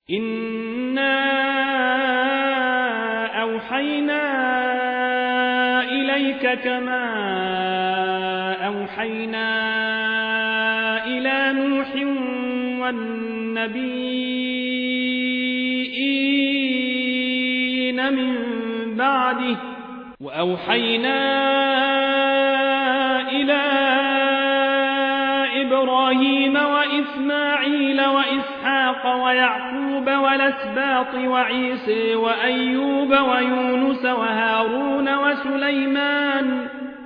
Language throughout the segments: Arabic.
إنا أوحينا إليك كما أوحينا إلى نوح والنبيين من بعده وأوحينا إلى إبراهيم وإسماعيل وإسحاق ويعقوب والأسباط وعيسى وأيوب ويونس وهارون وسليمان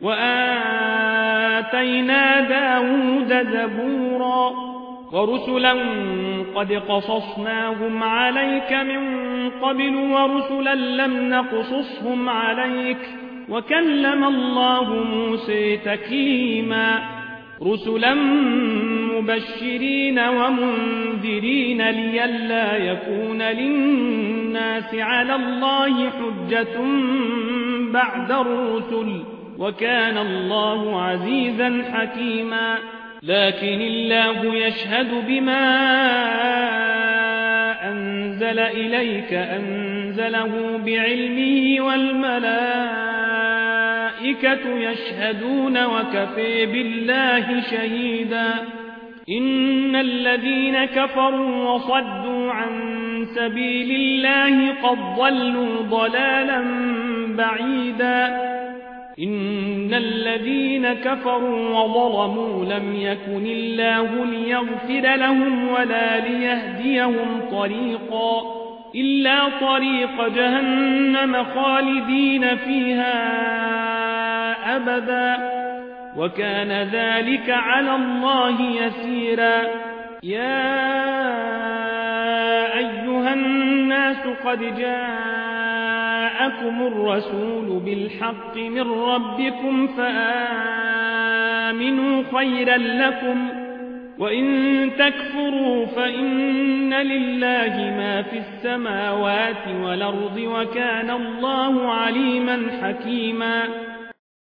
وآتينا داود زبورا ورسلا قد قصصناهم عليك من قبل ورسلا لم نقصصهم عليك وكلم الله موسى تكليما رسلا مبشرين ومنذرين لئلا يكون للناس على الله حجة بعد الرسل وكان الله عزيزا حكيما لكن الله يشهد بما أنزل إليك أنزله بعلمه والملائكة يشهدون وكفى بالله شهيدا إن الذين كفروا وصدوا عن سبيل الله قد ضلوا ضلالا بعيدا إن الذين كفروا وظلموا لم يكن الله ليغفر لهم ولا ليهديهم طريقا إلا طريق جهنم خالدين فيها أبدا وكان ذلك على الله يسيرا يا أيها الناس قد جاءكم الرسول بالحق من ربكم فآمنوا خيرا لكم وإن تكفروا فإن لله ما في السماوات والأرض وكان الله عليما حكيما